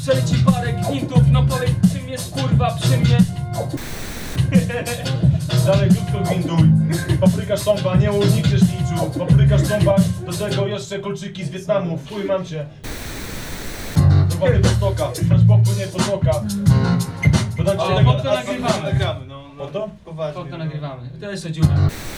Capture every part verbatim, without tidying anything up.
przeleci parę gwintów. No powiedz, czym jest kurwa przy mnie. Dalej krótko gwintuj. Papryka sztomba, nie unikniesz niczu. Papryka sztomba, do tego jeszcze kolczyki z Wietnamu. W chuj mam cię. Prowadny do stoka, masz popłynie potoka. Podam ci O, tego, to nagrywamy. Nagramy, no, no. O to? Poważnie. To no. nagrywamy. To jeszcze dziura.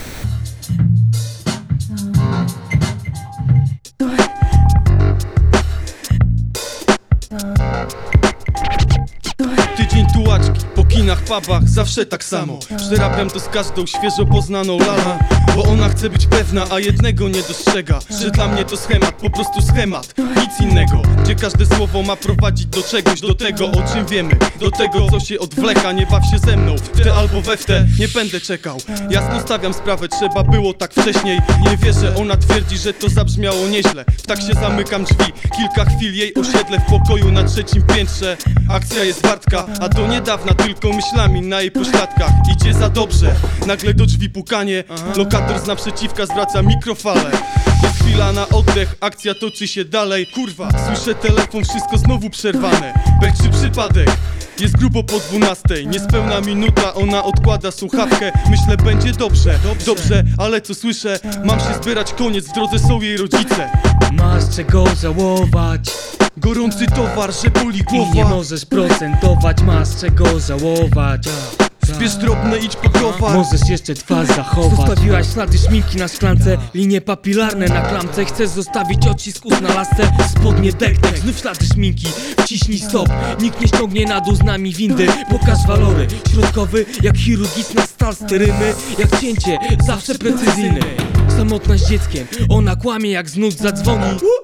Tydzień tułaczki, po kinach, pubach, zawsze tak samo. Przerabiam to z każdą świeżo poznaną lalą, bo ona chce być pewna, a jednego nie dostrzega, że dla mnie to schemat, po prostu schemat, nic innego. Gdzie każde słowo ma prowadzić do czegoś, do tego o czym wiemy, do tego co się odwleka. Nie baw się ze mną, w te albo we w te, nie będę czekał. Jasno stawiam sprawę, trzeba było tak wcześniej. Nie wierzę, ona twierdzi, że to zabrzmiało nieźle. W tak się zamykam drzwi, kilka chwil jej osiedle w pokoju na trzecim piętrze. Akcja jest wartka, a to niedawna, tylko myślami na jej pośladkach. Idzie za dobrze, nagle do drzwi pukanie. Lokator z naprzeciwka zwraca mikrofale. Jest chwila na oddech, akcja toczy się dalej. Kurwa, słyszę telefon, wszystko znowu przerwane. Pech czy przypadek? Jest grubo po dwunastej, niespełna minuta, ona odkłada słuchawkę. Myślę, będzie dobrze, dobrze, ale co słyszę? Mam się zbierać, koniec, w drodze są jej rodzice. Masz czego żałować Gorący towar, że boli i nie głowa. możesz procentować. Masz czego żałować. Zbierz drobne, idź po browar. Możesz jeszcze twarz zachować. Zostawiłaś ślady szminki na szklance, linie papilarne na klamce. Chcesz zostawić odcisk ust na lasce, spodnie dek-dek, znów ślady szminki. Wciśnij stop, nikt nie ściągnie na dół z nami windy. Pokaż walory, środkowy jak chirurgiczna stal. Sterymy jak cięcie, zawsze precyzyjny. Samotna z dzieckiem, ona kłamie jak z nut zadzwoni.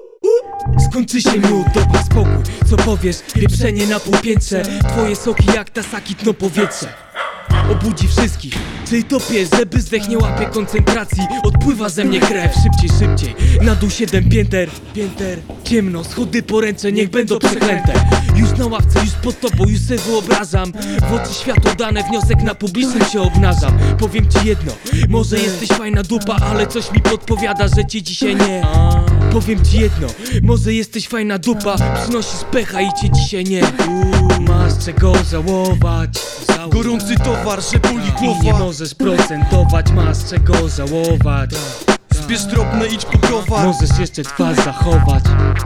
Skończy się miód, dobra spokój, co powiesz? Pieprzenie na półpiętrze, twoje soki jak tasaki tną powietrze. Obudzi wszystkich, czyli topię, żeby zdech nie łapie koncentracji. Odpływa ze mnie krew, szybciej, szybciej. Na dół siedem pięter, pięter. Ciemno, schody poręcze, niech będą przeklęte. Już na ławce, już pod tobą, już se wyobrażam. W oczy światło dane, wniosek na publicznym się obnażam. Powiem ci jedno, może jesteś fajna dupa, ale coś mi podpowiada, że cię dzisiaj nie. Powiem ci jedno, może jesteś fajna dupa, przynosisz pecha i cię dzisiaj nie. Uuu, masz czego żałować. Gorący towar, że boli I nie głowa. możesz procentować, masz czego żałować. Zbierz drobne, idź po browar. Możesz jeszcze twarz zachować.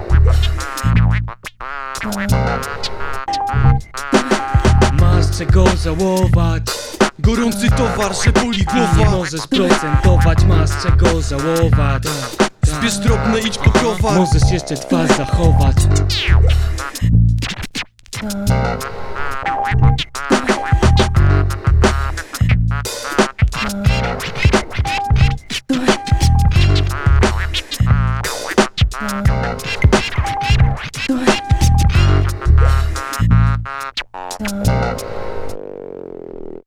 Masz czego żałować. Gorący towar, że boli I nie głowa. możesz procentować, masz czego żałować. Zbierz drobne, idź po browar. Możesz jeszcze twarz zachować. Uh.